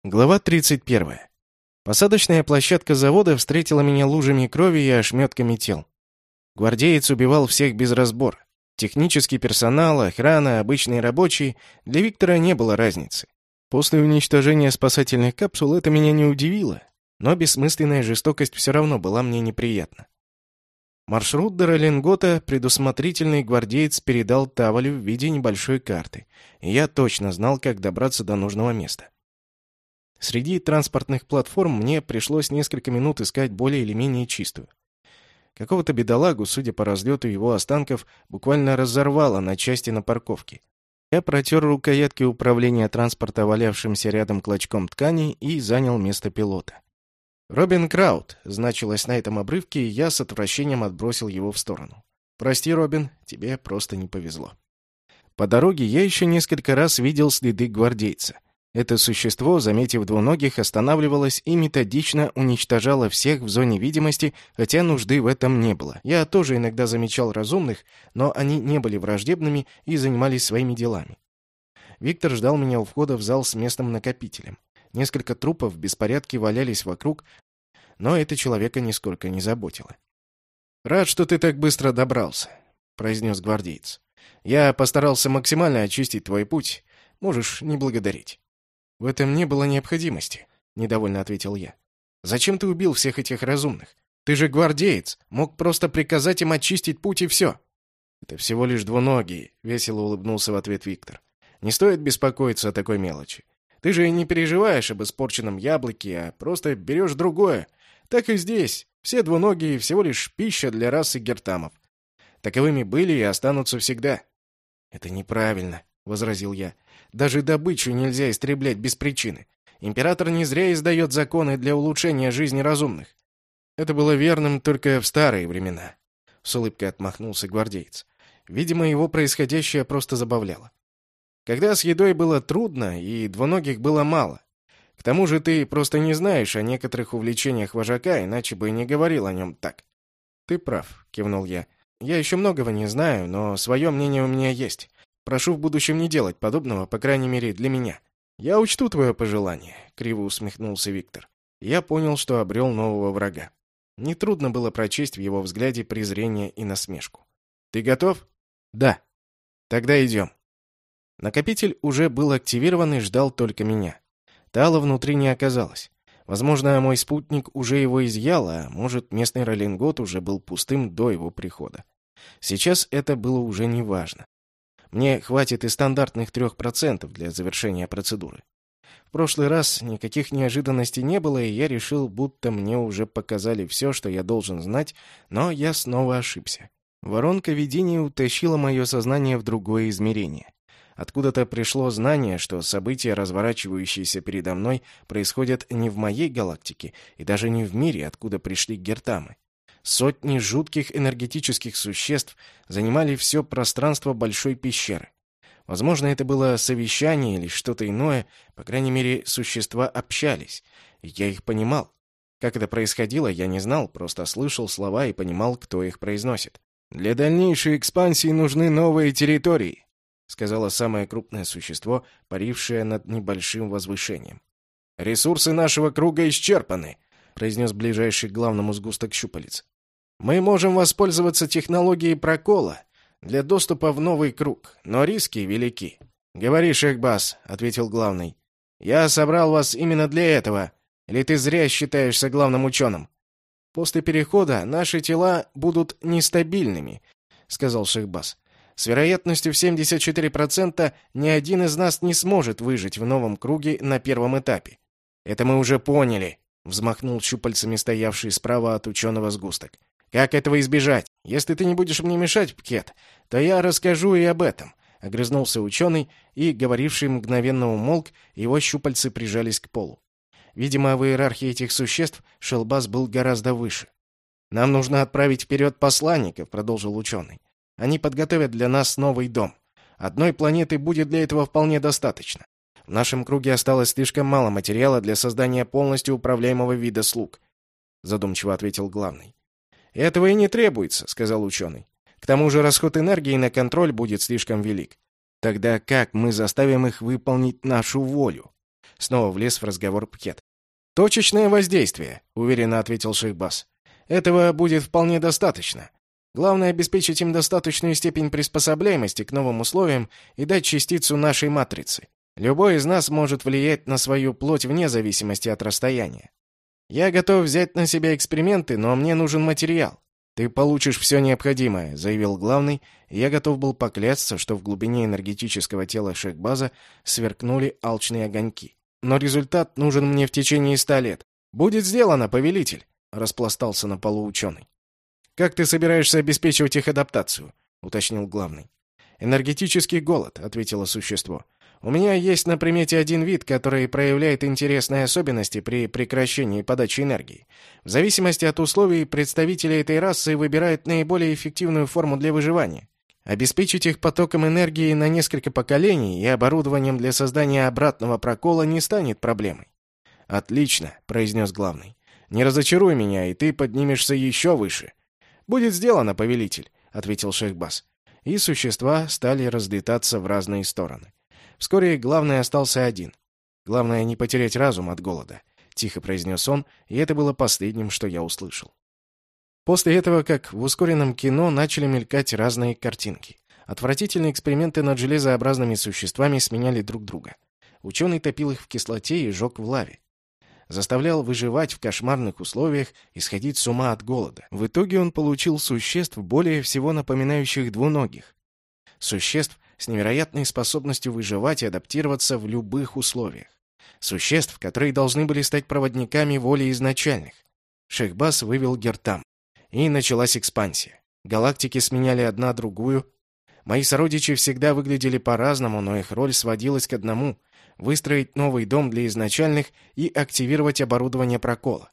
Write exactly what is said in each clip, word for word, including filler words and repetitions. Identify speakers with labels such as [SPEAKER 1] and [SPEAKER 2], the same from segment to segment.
[SPEAKER 1] Глава тридцать первая. Посадочная площадка завода встретила меня лужами крови и ошметками тел. Гвардеец убивал всех без разбора. Технический персонал, охрана, обычные рабочие — для Виктора не было разницы. После уничтожения спасательных капсул это меня не удивило, но бессмысленная жестокость все равно была мне неприятна. Маршрут до Роллингота предусмотрительный гвардеец передал Тавалю в виде небольшой карты, и я точно знал, как добраться до нужного места. Среди транспортных платформ мне пришлось несколько минут искать более или менее чистую. Какого-то бедолагу, судя по разлету его останков, буквально разорвало на части на парковке. Я протер рукоятки управления транспорта валявшимся рядом клочком ткани и занял место пилота. «Робин Краут» значилось на этом обрывке, и я с отвращением отбросил его в сторону. «Прости, Робин, тебе просто не повезло». По дороге я еще несколько раз видел следы гвардейца. Это существо, заметив двуногих, останавливалось и методично уничтожало всех в зоне видимости, хотя нужды в этом не было. Я тоже иногда замечал разумных, но они не были враждебными и занимались своими делами. Виктор ждал меня у входа в зал с местным накопителем. Несколько трупов в беспорядке валялись вокруг, но это человека нисколько не заботило. «Рад, что ты так быстро добрался», — произнес гвардеец. «Я постарался максимально очистить твой путь. Можешь не благодарить». «В этом не было необходимости», — недовольно ответил я. «Зачем ты убил всех этих разумных? Ты же гвардеец, мог просто приказать им очистить путь и все». «Это всего лишь двуногие», — весело улыбнулся в ответ Виктор. «Не стоит беспокоиться о такой мелочи. Ты же не переживаешь об испорченном яблоке, а просто берешь другое. Так и здесь. Все двуногие — всего лишь пища для расы гертамов. Таковыми были и останутся всегда». «Это неправильно», — возразил я. «Даже добычу нельзя истреблять без причины. Император не зря издает законы для улучшения жизни разумных». «Это было верным только в старые времена», — с улыбкой отмахнулся гвардеец. Видимо, его происходящее просто забавляло. «Когда с едой было трудно, и двуногих было мало. К тому же ты просто не знаешь о некоторых увлечениях вожака, иначе бы и не говорил о нем так». «Ты прав», — кивнул я. «Я еще многого не знаю, но свое мнение у меня есть. Прошу в будущем не делать подобного, по крайней мере, для меня». «Я учту твое пожелание», — криво усмехнулся Виктор. Я понял, что обрел нового врага. Нетрудно было прочесть в его взгляде презрение и насмешку. «Ты готов?» «Да». «Тогда идем». Накопитель уже был активирован и ждал только меня. Тала внутри не оказалось. Возможно, мой спутник уже его изъял, а может, местный Роллингот уже был пустым до его прихода. Сейчас это было уже не важно. Мне хватит и стандартных трех процентов для завершения процедуры. В прошлый раз никаких неожиданностей не было, и я решил, будто мне уже показали все, что я должен знать, но я снова ошибся. Воронка видения утащила мое сознание в другое измерение. Откуда-то пришло знание, что события, разворачивающиеся передо мной, происходят не в моей галактике и даже не в мире, откуда пришли гертамы. Сотни жутких энергетических существ занимали все пространство большой пещеры. Возможно, это было совещание или что-то иное, по крайней мере, существа общались, и я их понимал. Как это происходило, я не знал, просто слышал слова и понимал, кто их произносит. «Для дальнейшей экспансии нужны новые территории», — сказала самое крупное существо, парившее над небольшим возвышением. «Ресурсы нашего круга исчерпаны», — произнес ближайший к главному сгусток щупалец. «Мы можем воспользоваться технологией прокола для доступа в новый круг, но риски велики». «Говори, Шехбас», — ответил главный. «Я собрал вас именно для этого. Или ты зря считаешься главным ученым?» «После перехода наши тела будут нестабильными», — сказал Шехбас. «С вероятностью в семьдесят четыре процента ни один из нас не сможет выжить в новом круге на первом этапе». «Это мы уже поняли», — взмахнул щупальцами стоявший справа от ученого сгусток. «Как этого избежать? Если ты не будешь мне мешать, Пкет, то я расскажу и об этом», — огрызнулся ученый, и, говоривший мгновенно умолк, его щупальцы прижались к полу. Видимо, в иерархии этих существ Шелбас был гораздо выше. «Нам нужно отправить вперед посланников», — продолжил ученый. «Они подготовят для нас новый дом. Одной планеты будет для этого вполне достаточно. В нашем круге осталось слишком мало материала для создания полностью управляемого вида слуг», — задумчиво ответил главный. «Этого и не требуется», — сказал ученый. «К тому же расход энергии на контроль будет слишком велик». «Тогда как мы заставим их выполнить нашу волю?» — Снова влез в разговор Пхет. «Точечное воздействие», — уверенно ответил Шейхбас. «Этого будет вполне достаточно. Главное — обеспечить им достаточную степень приспособляемости к новым условиям и дать частицу нашей матрицы. Любой из нас может влиять на свою плоть вне зависимости от расстояния. Я готов взять на себя эксперименты, но мне нужен материал. Ты получишь все необходимое», — заявил главный, и я готов был поклясться, что в глубине энергетического тела Шейхбаза сверкнули алчные огоньки. «Но результат нужен мне в течение ста лет. Будет сделано, повелитель», — распластался на полу ученый. «Как ты собираешься обеспечивать их адаптацию?» — уточнил главный. «Энергетический голод», — ответило существо. «У меня есть на примете один вид, который проявляет интересные особенности при прекращении подачи энергии. В зависимости от условий представители этой расы выбирают наиболее эффективную форму для выживания. Обеспечить их потоком энергии на несколько поколений и оборудованием для создания обратного прокола не станет проблемой». «Отлично», — произнес главный. «Не разочаруй меня, и ты поднимешься еще выше». «Будет сделано, повелитель», — ответил Шейхбас. И существа стали разлетаться в разные стороны. Вскоре главный остался один. «Главное не потерять разум от голода», — тихо произнес он, и это было последним, что я услышал. После этого, как в ускоренном кино, начали мелькать разные картинки. Отвратительные эксперименты над железообразными существами сменяли друг друга. Ученый топил их в кислоте и жег в лаве. Заставлял выживать в кошмарных условиях и сходить с ума от голода. В итоге он получил существ, более всего напоминающих двуногих. Существ с невероятной способностью выживать и адаптироваться в любых условиях. Существ, которые должны были стать проводниками воли изначальных. Шейхбас вывел Гертам. И началась экспансия. Галактики сменяли одна другую. Мои сородичи всегда выглядели по-разному, но их роль сводилась к одному — выстроить новый дом для изначальных и активировать оборудование прокола.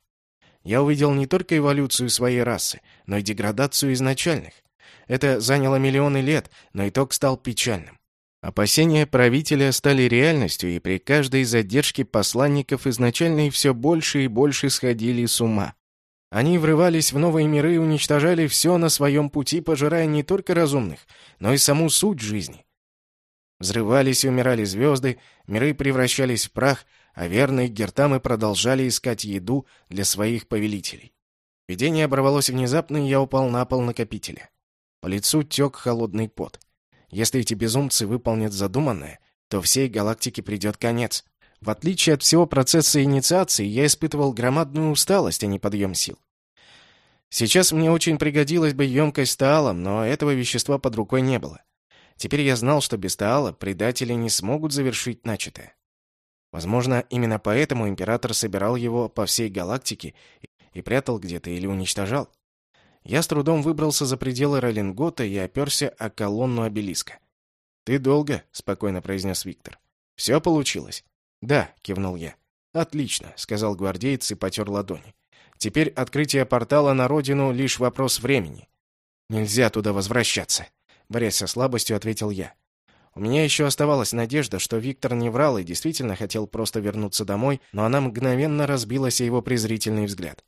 [SPEAKER 1] Я увидел не только эволюцию своей расы, но и деградацию изначальных. Это заняло миллионы лет, но итог стал печальным. Опасения правителя стали реальностью, и при каждой задержке посланников изначальные все больше и больше сходили с ума. Они врывались в новые миры и уничтожали все на своем пути, пожирая не только разумных, но и саму суть жизни. Взрывались и умирали звезды, миры превращались в прах, а верные гертамы продолжали искать еду для своих повелителей. Видение оборвалось внезапно, и я упал на пол накопителя. По лицу тек холодный пот. Если эти безумцы выполнят задуманное, то всей галактике придет конец. В отличие от всего процесса инициации, я испытывал громадную усталость, а не подъем сил. Сейчас мне очень пригодилась бы емкость таалом, но этого вещества под рукой не было. Теперь я знал, что без таала предатели не смогут завершить начатое. Возможно, именно поэтому император собирал его по всей галактике и прятал где-то или уничтожал. Я с трудом выбрался за пределы Роллингота и оперся о колонну обелиска. «Ты долго?» — спокойно произнес Виктор. «Все получилось?» «Да», — кивнул я. «Отлично», — сказал гвардеец и потер ладони. «Теперь открытие портала на родину — лишь вопрос времени. Нельзя туда возвращаться», — борясь со слабостью, ответил я. У меня еще оставалась надежда, что Виктор не врал и действительно хотел просто вернуться домой, но она мгновенно разбилась о его презрительный взгляд.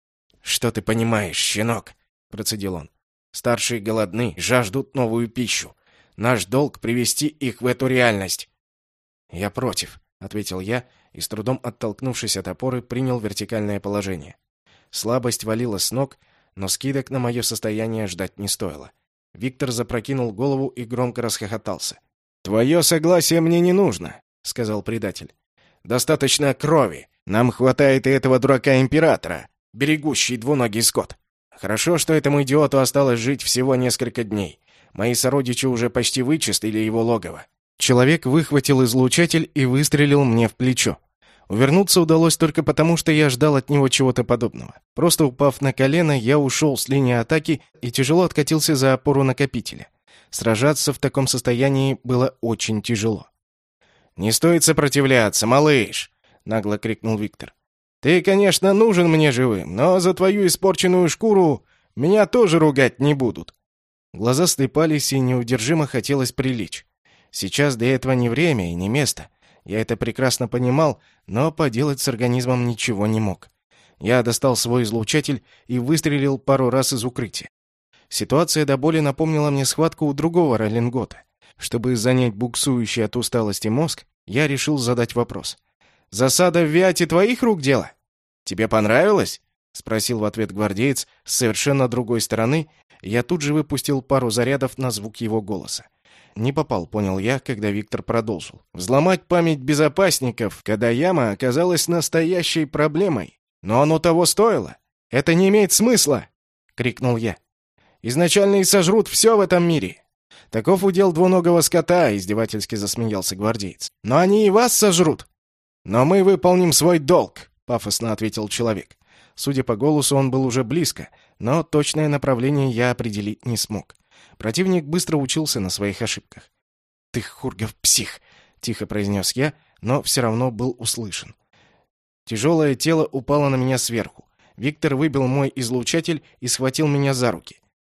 [SPEAKER 1] «Что ты понимаешь, щенок?» — процедил он. «Старшие голодны, жаждут новую пищу. Наш долг — привести их в эту реальность». «Я против», — ответил я и, с трудом оттолкнувшись от опоры, принял вертикальное положение. Слабость валила с ног, но скидок на мое состояние ждать не стоило. Виктор запрокинул голову и громко расхохотался. «Твое согласие мне не нужно», — сказал предатель. «Достаточно крови. Нам хватает и этого дурака-императора, берегущий двуногий скот. Хорошо, что этому идиоту осталось жить всего несколько дней. Мои сородичи уже почти вычистили его логово». Человек выхватил излучатель и выстрелил мне в плечо. Увернуться удалось только потому, что я ждал от него чего-то подобного. Просто упав на колено, я ушел с линии атаки и тяжело откатился за опору накопителя. Сражаться в таком состоянии было очень тяжело. «Не стоит сопротивляться, малыш!» — нагло крикнул Виктор. «Ты, конечно, нужен мне живым, но за твою испорченную шкуру меня тоже ругать не будут». Глаза слепались, и неудержимо хотелось прилечь. Сейчас для этого не время и не место. Я это прекрасно понимал, но поделать с организмом ничего не мог. Я достал свой излучатель и выстрелил пару раз из укрытия. Ситуация до боли напомнила мне схватку у другого Роллингота. Чтобы занять буксующий от усталости мозг, я решил задать вопрос. Засада в Виате твоих рук дело? Тебе понравилось?» — спросил в ответ гвардеец с совершенно другой стороны, и я тут же выпустил пару зарядов на звук его голоса. Не попал, понял я, когда Виктор продолжил. «Взломать память безопасников, когда яма оказалась настоящей проблемой. Но оно того стоило. Это не имеет смысла!» — крикнул я. «Изначально и сожрут все в этом мире. Таков удел двуногого скота», — издевательски засмеялся гвардеец. «Но они и вас сожрут». «Но мы выполним свой долг», — пафосно ответил человек. Судя по голосу, он был уже близко, но точное направление я определить не смог. Противник быстро учился на своих ошибках. «Ты, Хургов, псих!» — тихо произнес я, но все равно был услышан. Тяжелое тело упало на меня сверху. Виктор выбил мой излучатель и схватил меня за руки.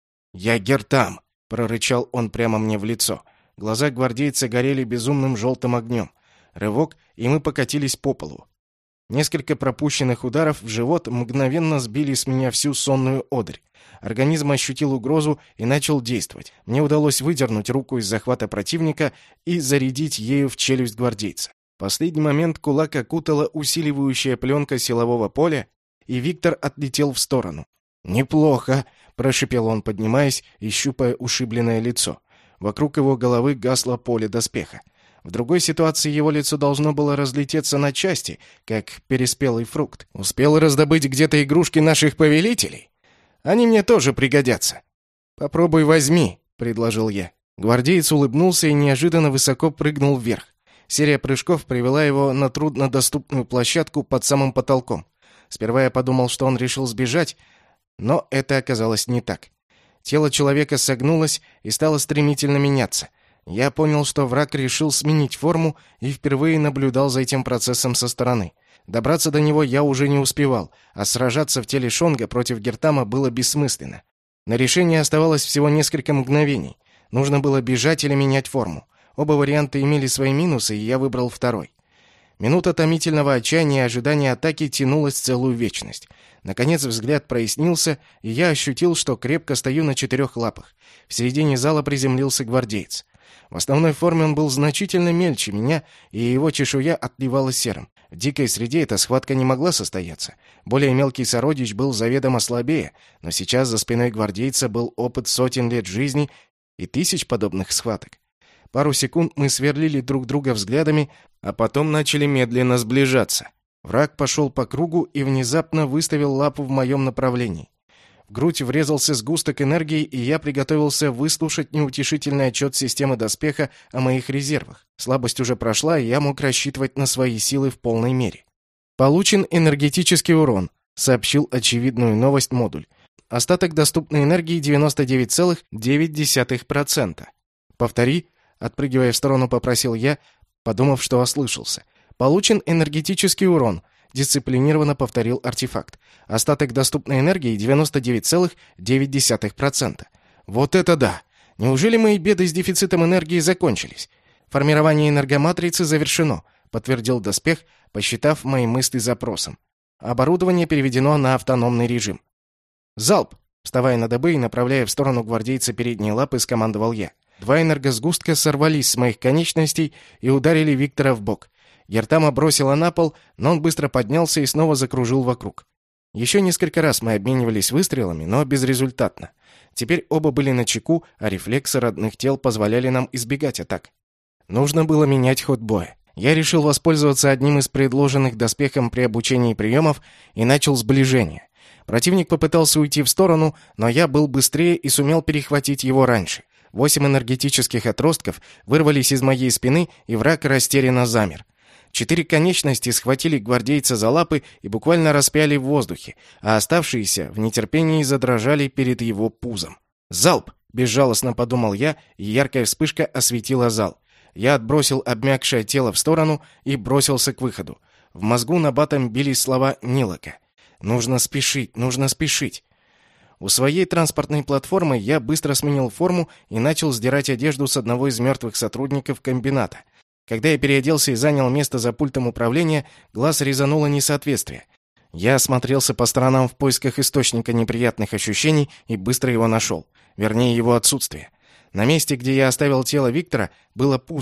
[SPEAKER 1] «Я Гертам!» — прорычал он прямо мне в лицо. Глаза гвардейца горели безумным желтым огнем. Рывок, и мы покатились по полу. Несколько пропущенных ударов в живот мгновенно сбили с меня всю сонную одырь. Организм ощутил угрозу и начал действовать. Мне удалось выдернуть руку из захвата противника и зарядить ею в челюсть гвардейца. В последний момент кулак окутала усиливающая пленка силового поля, и Виктор отлетел в сторону. «Неплохо», — прошипел он, поднимаясь и щупая ушибленное лицо. Вокруг его головы гасло поле доспеха. В другой ситуации его лицо должно было разлететься на части, как переспелый фрукт. «Успел раздобыть где-то игрушки наших повелителей? Они мне тоже пригодятся». «Попробуй возьми», — предложил я. Гвардеец улыбнулся и неожиданно высоко прыгнул вверх. Серия прыжков привела его на труднодоступную площадку под самым потолком. Сперва я подумал, что он решил сбежать, но это оказалось не так. Тело человека согнулось и стало стремительно меняться. Я понял, что враг решил сменить форму, и впервые наблюдал за этим процессом со стороны. Добраться до него я уже не успевал, а сражаться в теле Шонга против Гертама было бессмысленно. На решение оставалось всего несколько мгновений. Нужно было бежать или менять форму. Оба варианта имели свои минусы, и я выбрал второй. Минута томительного отчаяния и ожидания атаки тянулась целую вечность. Наконец взгляд прояснился, и я ощутил, что крепко стою на четырех лапах. В середине зала приземлился гвардеец. В основной форме он был значительно мельче меня, и его чешуя отливала серым. В дикой среде эта схватка не могла состояться. Более мелкий сородич был заведомо слабее, но сейчас за спиной гвардейца был опыт сотен лет жизни и тысяч подобных схваток. Пару секунд мы сверлили друг друга взглядами, а потом начали медленно сближаться. Враг пошел по кругу и внезапно выставил лапу в моем направлении. В грудь врезался сгусток энергии, и я приготовился выслушать неутешительный отчет системы доспеха о моих резервах. Слабость уже прошла, и я мог рассчитывать на свои силы в полной мере. «Получен энергетический урон», — сообщил очевидную новость модуль. «Остаток доступной энергии девяносто девять целых девять десятых процента». «Повтори», — отпрыгивая в сторону, попросил я, подумав, что ослышался. «Получен энергетический урон», — дисциплинированно повторил артефакт. «Остаток доступной энергии девяносто девять целых девять десятых процента». «Вот это да! Неужели мои беды с дефицитом энергии закончились? Формирование энергоматрицы завершено», — подтвердил доспех, посчитав мои мысли запросом. «Оборудование переведено на автономный режим». «Залп!» — вставая на дыбы и направляя в сторону гвардейца передние лапы, скомандовал я. Два энергосгустка сорвались с моих конечностей и ударили Виктора в бок. Гертама бросила на пол, но он быстро поднялся и снова закружил вокруг. Еще несколько раз мы обменивались выстрелами, но безрезультатно. Теперь оба были начеку, а рефлексы родных тел позволяли нам избегать атак. Нужно было менять ход боя. Я решил воспользоваться одним из предложенных доспехом при обучении приемов и начал сближение. Противник попытался уйти в сторону, но я был быстрее и сумел перехватить его раньше. Восемь энергетических отростков вырвались из моей спины, и враг растерянно замер. Четыре конечности схватили гвардейца за лапы и буквально распяли в воздухе, а оставшиеся в нетерпении задрожали перед его пузом. «Залп!» — безжалостно подумал я, и яркая вспышка осветила зал. Я отбросил обмякшее тело в сторону и бросился к выходу. В мозгу набатом бились слова Нилока. «Нужно спешить, нужно спешить!» У своей транспортной платформы я быстро сменил форму и начал сдирать одежду с одного из мертвых сотрудников комбината. Когда я переоделся и занял место за пультом управления, глаз резануло несоответствие. Я осмотрелся по сторонам в поисках источника неприятных ощущений и быстро его нашел. Вернее, его отсутствие. На месте, где я оставил тело Виктора, было пусто.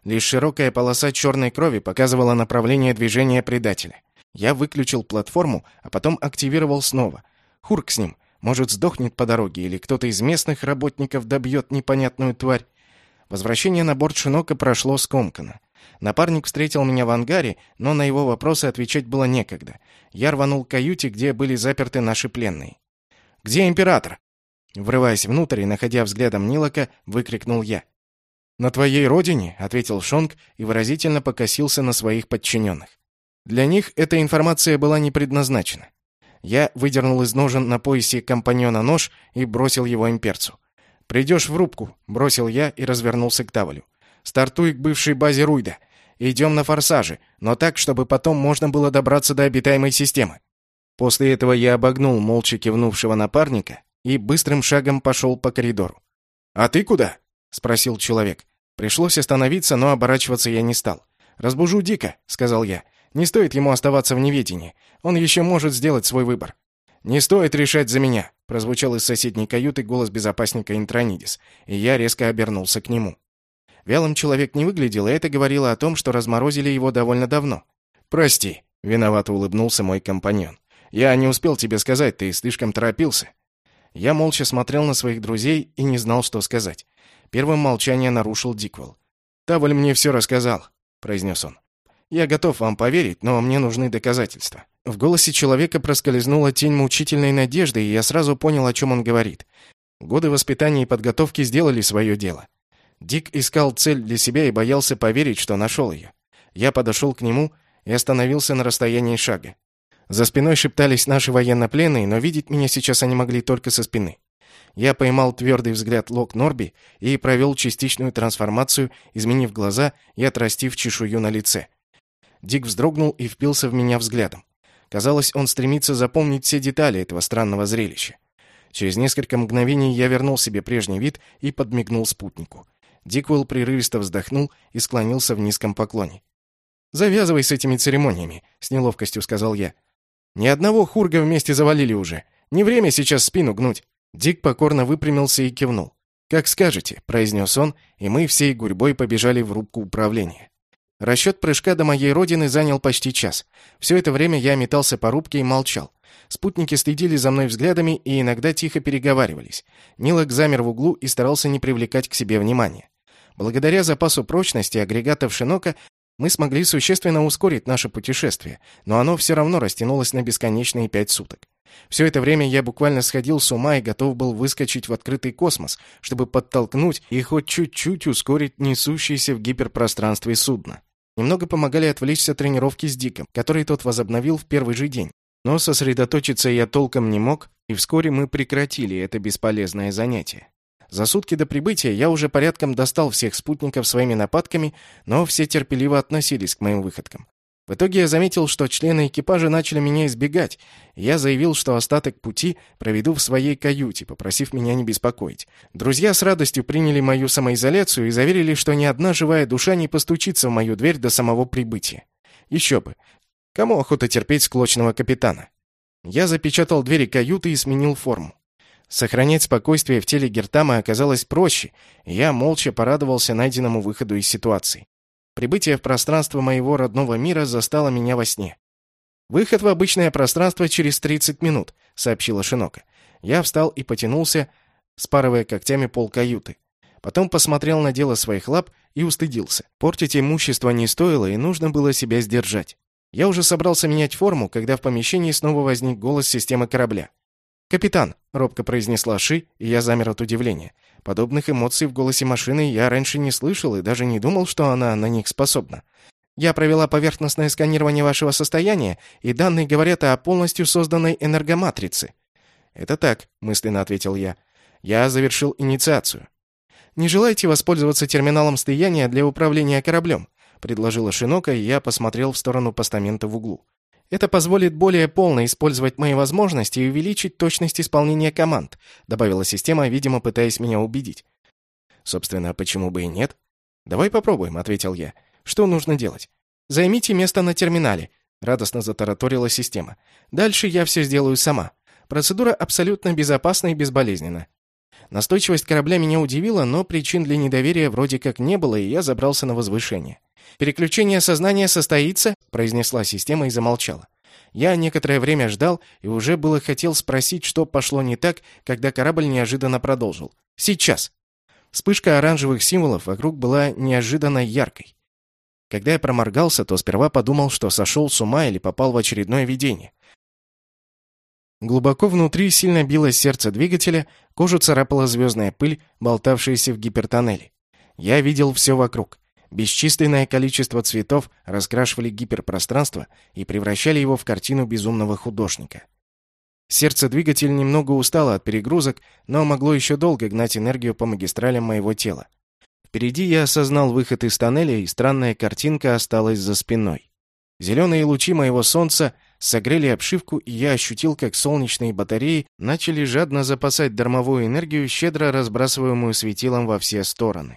[SPEAKER 1] Лишь широкая полоса черной крови показывала направление движения предателя. Я выключил платформу, а потом активировал снова. Хурк с ним. Может, сдохнет по дороге, или кто-то из местных работников добьет непонятную тварь. Возвращение на борт Шинока прошло скомканно. Напарник встретил меня в ангаре, но на его вопросы отвечать было некогда. Я рванул к каюте, где были заперты наши пленные. «Где император?» Врываясь внутрь и находя взглядом Нилока, выкрикнул я. «На твоей родине», — ответил Шонг и выразительно покосился на своих подчиненных. Для них эта информация была не предназначена. Я выдернул из ножен на поясе компаньона нож и бросил его имперцу. «Придешь в рубку», — бросил я и развернулся к Тавалю. «Стартуй к бывшей базе Руйда. Идем на форсаже, но так, чтобы потом можно было добраться до обитаемой системы». После этого я обогнул молча кивнувшего напарника и быстрым шагом пошел по коридору. «А ты куда?» — спросил человек. Пришлось остановиться, но оборачиваться я не стал. «Разбужу Дика», — сказал я. «Не стоит ему оставаться в неведении. Он еще может сделать свой выбор». «Не стоит решать за меня», — прозвучал из соседней каюты голос безопасника Интронидис, и я резко обернулся к нему. Вялым человек не выглядел, и это говорило о том, что разморозили его довольно давно. «Прости», — виновато улыбнулся мой компаньон. «Я не успел тебе сказать, ты слишком торопился». Я молча смотрел на своих друзей и не знал, что сказать. Первым молчание нарушил Диквелл. «Таваль мне все рассказал», — произнес он. «Я готов вам поверить, но мне нужны доказательства». В голосе человека проскользнула тень мучительной надежды, и я сразу понял, о чем он говорит. Годы воспитания и подготовки сделали свое дело. Дик искал цель для себя и боялся поверить, что нашел ее. Я подошел к нему и остановился на расстоянии шага. За спиной шептались наши военнопленные, но видеть меня сейчас они могли только со спины. Я поймал твердый взгляд Лок Норби и провел частичную трансформацию, изменив глаза и отрастив чешую на лице. Дик вздрогнул и впился в меня взглядом. Казалось, он стремится запомнить все детали этого странного зрелища. Через несколько мгновений я вернул себе прежний вид и подмигнул спутнику. Диквелл прерывисто вздохнул и склонился в низком поклоне. «Завязывай с этими церемониями», — с неловкостью сказал я. «Ни одного хурга вместе завалили уже. Не время сейчас спину гнуть». Дик покорно выпрямился и кивнул. «Как скажете», — произнес он, и мы всей гурьбой побежали в рубку управления. Расчет прыжка до моей родины занял почти час. Все это время я метался по рубке и молчал. Спутники следили за мной взглядами и иногда тихо переговаривались. Нилок замер в углу и старался не привлекать к себе внимания. Благодаря запасу прочности агрегатов Шинока мы смогли существенно ускорить наше путешествие, но оно все равно растянулось на бесконечные пять суток. Все это время я буквально сходил с ума и готов был выскочить в открытый космос, чтобы подтолкнуть и хоть чуть-чуть ускорить несущееся в гиперпространстве судно. Немного помогали отвлечься тренировки с Диком, который тот возобновил в первый же день. Но сосредоточиться я толком не мог, и вскоре мы прекратили это бесполезное занятие. За сутки до прибытия я уже порядком достал всех спутников своими нападками, но все терпеливо относились к моим выходкам. В итоге я заметил, что члены экипажа начали меня избегать, и я заявил, что остаток пути проведу в своей каюте, попросив меня не беспокоить. Друзья с радостью приняли мою самоизоляцию и заверили, что ни одна живая душа не постучится в мою дверь до самого прибытия. Еще бы. Кому охота терпеть склочного капитана? Я запечатал двери каюты и сменил форму. Сохранять спокойствие в теле Гертама оказалось проще, и я молча порадовался найденному выходу из ситуации. Прибытие в пространство моего родного мира застало меня во сне. «Выход в обычное пространство через тридцать минут», — сообщила Шинока. Я встал и потянулся, спарывая когтями пол каюты. Потом посмотрел на дело своих лап и устыдился. Портить имущество не стоило, и нужно было себя сдержать. Я уже собрался менять форму, когда в помещении снова возник голос системы корабля. «Капитан», — робко произнесла Ши, и я замер от удивления. Подобных эмоций в голосе машины я раньше не слышал и даже не думал, что она на них способна. «Я провела поверхностное сканирование вашего состояния, и данные говорят о полностью созданной энергоматрице». «Это так», — мысленно ответил я. «Я завершил инициацию». «Не желаете воспользоваться терминалом слияния для управления кораблем?» — предложила Шинока, и я посмотрел в сторону постамента в углу. «Это позволит более полно использовать мои возможности и увеличить точность исполнения команд», добавила система, видимо, пытаясь меня убедить. «Собственно, почему бы и нет?» «Давай попробуем», — ответил я. «Что нужно делать?» «Займите место на терминале», — радостно затараторила система. «Дальше я все сделаю сама. Процедура абсолютно безопасна и безболезненна». Настойчивость корабля меня удивила, но причин для недоверия вроде как не было, и я забрался на возвышение. «Переключение сознания состоится?» — произнесла система и замолчала. Я некоторое время ждал и уже было хотел спросить, что пошло не так, когда корабль неожиданно продолжил. «Сейчас!» Вспышка оранжевых символов вокруг была неожиданно яркой. Когда я проморгался, то сперва подумал, что сошел с ума или попал в очередное видение. Глубоко внутри сильно билось сердце двигателя, кожу царапала звездная пыль, болтавшаяся в гипертоннеле. Я видел все вокруг. Бесчисленное количество цветов раскрашивали гиперпространство и превращали его в картину безумного художника. Сердце-двигатель немного устало от перегрузок, но могло еще долго гнать энергию по магистралям моего тела. Впереди я осознал выход из тоннеля, и странная картинка осталась за спиной. Зеленые лучи моего солнца согрели обшивку, и я ощутил, как солнечные батареи начали жадно запасать дармовую энергию, щедро разбрасываемую светилом во все стороны.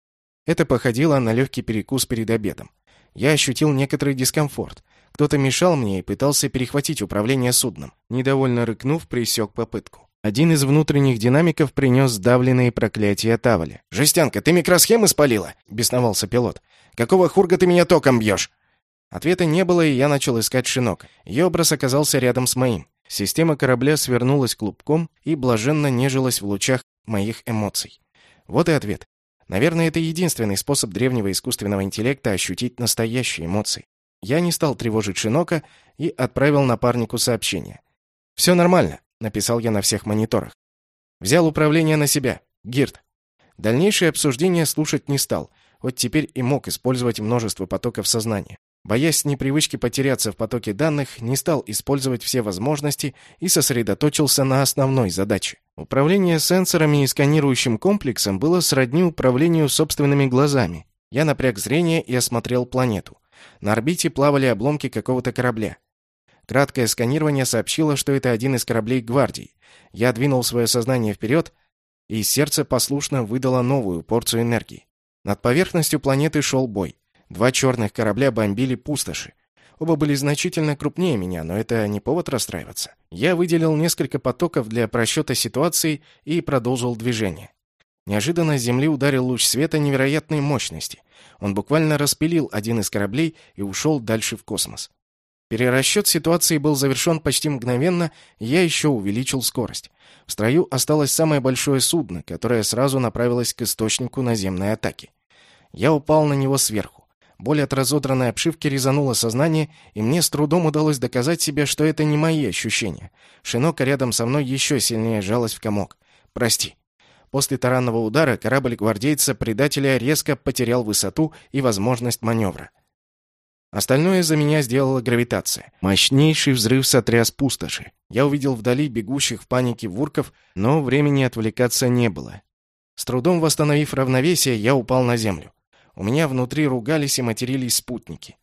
[SPEAKER 1] Это походило на легкий перекус перед обедом. Я ощутил некоторый дискомфорт. Кто-то мешал мне и пытался перехватить управление судном. Недовольно рыкнув, пресек попытку. Один из внутренних динамиков принес сдавленные проклятия Таваля. «Жестянка, ты микросхемы спалила?» — бесновался пилот. «Какого хурга ты меня током бьешь?» Ответа не было, и я начал искать Шинока. Ее образ оказался рядом с моим. Система корабля свернулась клубком и блаженно нежилась в лучах моих эмоций. Вот и ответ. Наверное, это единственный способ древнего искусственного интеллекта ощутить настоящие эмоции. Я не стал тревожить Шинока и отправил напарнику сообщение. «Все нормально», — написал я на всех мониторах. «Взял управление на себя. Гирт». Дальнейшее обсуждение слушать не стал, хоть теперь и мог использовать множество потоков сознания. Боясь с непривычки потеряться в потоке данных, не стал использовать все возможности и сосредоточился на основной задаче. Управление сенсорами и сканирующим комплексом было сродни управлению собственными глазами. Я напряг зрение и осмотрел планету. На орбите плавали обломки какого-то корабля. Краткое сканирование сообщило, что это один из кораблей гвардии. Я двинул свое сознание вперед, и сердце послушно выдало новую порцию энергии. Над поверхностью планеты шел бой. Два черных корабля бомбили пустоши. Оба были значительно крупнее меня, но это не повод расстраиваться. Я выделил несколько потоков для просчета ситуации и продолжил движение. Неожиданно с земли ударил луч света невероятной мощности. Он буквально распилил один из кораблей и ушел дальше в космос. Перерасчет ситуации был завершен почти мгновенно, и я еще увеличил скорость. В строю осталось самое большое судно, которое сразу направилось к источнику наземной атаки. Я упал на него сверху. Боль от разодранной обшивки резанула сознание, и мне с трудом удалось доказать себе, что это не мои ощущения. Шинока рядом со мной еще сильнее сжалась в комок. «Прости». После таранного удара корабль гвардейца-предателя резко потерял высоту и возможность маневра. Остальное за меня сделала гравитация. Мощнейший взрыв сотряс пустоши. Я увидел вдали бегущих в панике вурков, но времени отвлекаться не было. С трудом восстановив равновесие, я упал на землю. У меня внутри ругались и матерились спутники.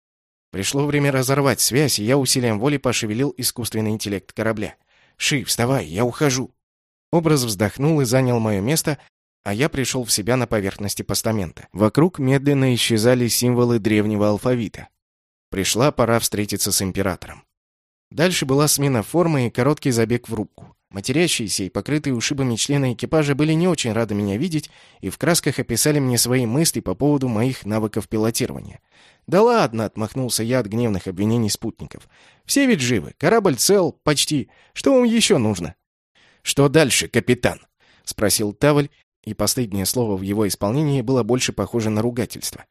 [SPEAKER 1] Пришло время разорвать связь, и я усилием воли пошевелил искусственный интеллект корабля. «Ши, вставай, я ухожу!» Образ вздохнул и занял мое место, а я пришел в себя на поверхности постамента. Вокруг медленно исчезали символы древнего алфавита. Пришла пора встретиться с императором. Дальше была смена формы и короткий забег в рубку. Матерящиеся и покрытые ушибами члены экипажа были не очень рады меня видеть и в красках описали мне свои мысли по поводу моих навыков пилотирования. «Да ладно!» — отмахнулся я от гневных обвинений спутников. «Все ведь живы, корабль цел, почти. Что вам еще нужно?» «Что дальше, капитан?» — спросил Таваль, и последнее слово в его исполнении было больше похоже на ругательство.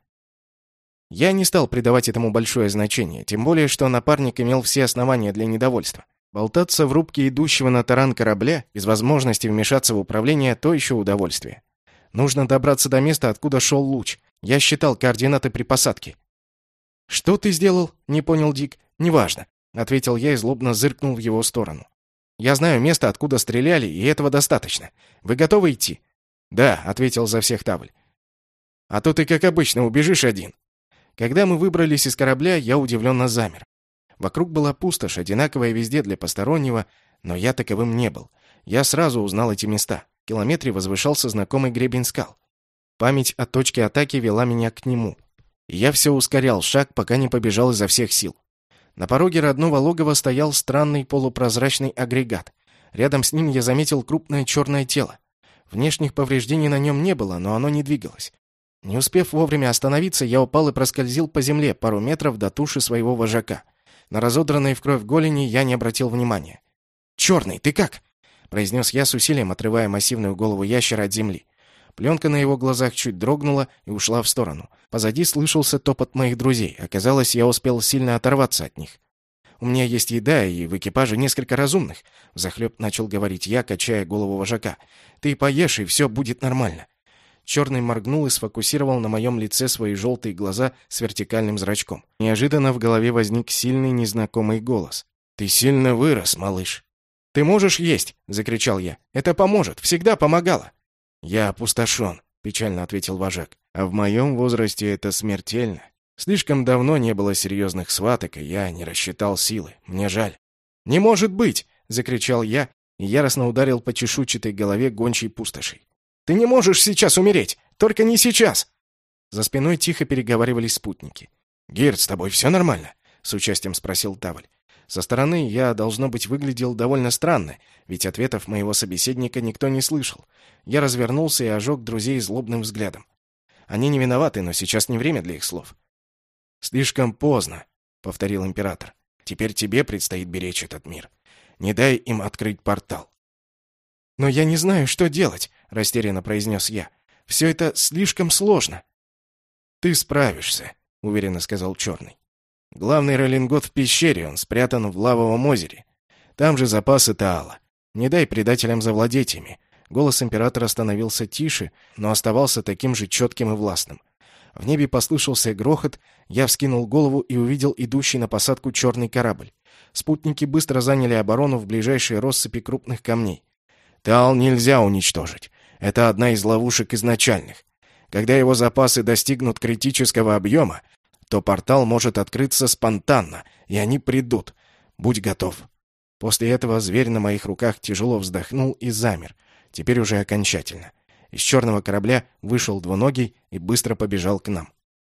[SPEAKER 1] Я не стал придавать этому большое значение, тем более, что напарник имел все основания для недовольства. Болтаться в рубке идущего на таран корабля, без возможности вмешаться в управление, то еще удовольствие. Нужно добраться до места, откуда шел луч. Я считал координаты при посадке. «Что ты сделал?» — не понял Дик. «Неважно», — ответил я и злобно зыркнул в его сторону. «Я знаю место, откуда стреляли, и этого достаточно. Вы готовы идти?» «Да», — ответил за всех Тавль. «А то ты, как обычно, убежишь один». Когда мы выбрались из корабля, я удивленно замер. Вокруг была пустошь, одинаковая везде для постороннего, но я таковым не был. Я сразу узнал эти места. В километре возвышался знакомый гребень скал. Память о точке атаки вела меня к нему. И я все ускорял шаг, пока не побежал изо всех сил. На пороге родного логова стоял странный полупрозрачный агрегат. Рядом с ним я заметил крупное черное тело. Внешних повреждений на нем не было, но оно не двигалось. Не успев вовремя остановиться, я упал и проскользил по земле пару метров до туши своего вожака. На разодранные в кровь голени я не обратил внимания. «Черный, ты как?» — произнес я с усилием, отрывая массивную голову ящера от земли. Пленка на его глазах чуть дрогнула и ушла в сторону. Позади слышался топот моих друзей. Оказалось, я успел сильно оторваться от них. «У меня есть еда, и в экипаже несколько разумных», — взахлеб начал говорить я, качая голову вожака. «Ты поешь, и все будет нормально». Черный моргнул и сфокусировал на моем лице свои желтые глаза с вертикальным зрачком. Неожиданно в голове возник сильный незнакомый голос. «Ты сильно вырос, малыш». «Ты можешь есть!» — закричал я. «Это поможет! Всегда помогало!» «Я опустошен», — печально ответил вожак. «А в моем возрасте это смертельно. Слишком давно не было серьезных схваток, и я не рассчитал силы. Мне жаль». «Не может быть!» — закричал я и яростно ударил по чешуйчатой голове гончей пустошей. «Ты не можешь сейчас умереть! Только не сейчас!» За спиной тихо переговаривались спутники. «Гирд, с тобой все нормально?» — с участием спросил Таваль. Со стороны я, должно быть, выглядел довольно странно, ведь ответов моего собеседника никто не слышал. Я развернулся и ожег друзей злобным взглядом. Они не виноваты, но сейчас не время для их слов. «Слишком поздно», — повторил император. «Теперь тебе предстоит беречь этот мир. Не дай им открыть портал». «Но я не знаю, что делать», — растерянно произнес я. «Все это слишком сложно». «Ты справишься», — уверенно сказал Черный. «Главный Ролингот в пещере, он спрятан в лавовом озере. Там же запасы Таала. Не дай предателям завладеть ими». Голос императора становился тише, но оставался таким же четким и властным. В небе послышался грохот, я вскинул голову и увидел идущий на посадку черный корабль. Спутники быстро заняли оборону в ближайшей россыпи крупных камней. Таал нельзя уничтожить. Это одна из ловушек изначальных. Когда его запасы достигнут критического объема, то портал может открыться спонтанно, и они придут. Будь готов. После этого зверь на моих руках тяжело вздохнул и замер. Теперь уже окончательно. Из черного корабля вышел двуногий и быстро побежал к нам.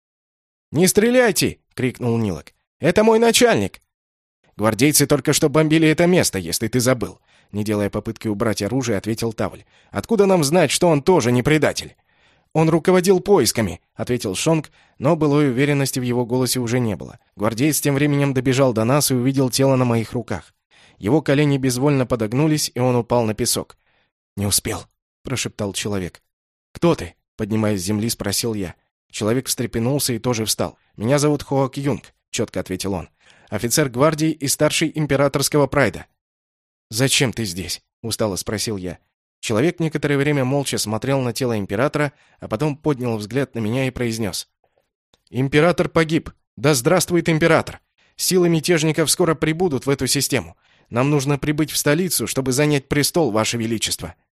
[SPEAKER 1] «Не стреляйте!» — крикнул Нилок. «Это мой начальник!» «Гвардейцы только что бомбили это место, если ты забыл!» Не делая попытки убрать оружие, ответил Тавль. «Откуда нам знать, что он тоже не предатель?» «Он руководил поисками», — ответил Шонг, но былой уверенности в его голосе уже не было. Гвардеец тем временем добежал до нас и увидел тело на моих руках. Его колени безвольно подогнулись, и он упал на песок. «Не успел», — прошептал человек. «Кто ты?» — поднимаясь с земли, спросил я. Человек встрепенулся и тоже встал. «Меня зовут Хоак Юнг», — четко ответил он. «Офицер гвардии и старший императорского прайда». «Зачем ты здесь?» — устало спросил я. Человек некоторое время молча смотрел на тело императора, а потом поднял взгляд на меня и произнес. «Император погиб! Да здравствует император! Силы мятежников скоро прибудут в эту систему. Нам нужно прибыть в столицу, чтобы занять престол, Ваше Величество!»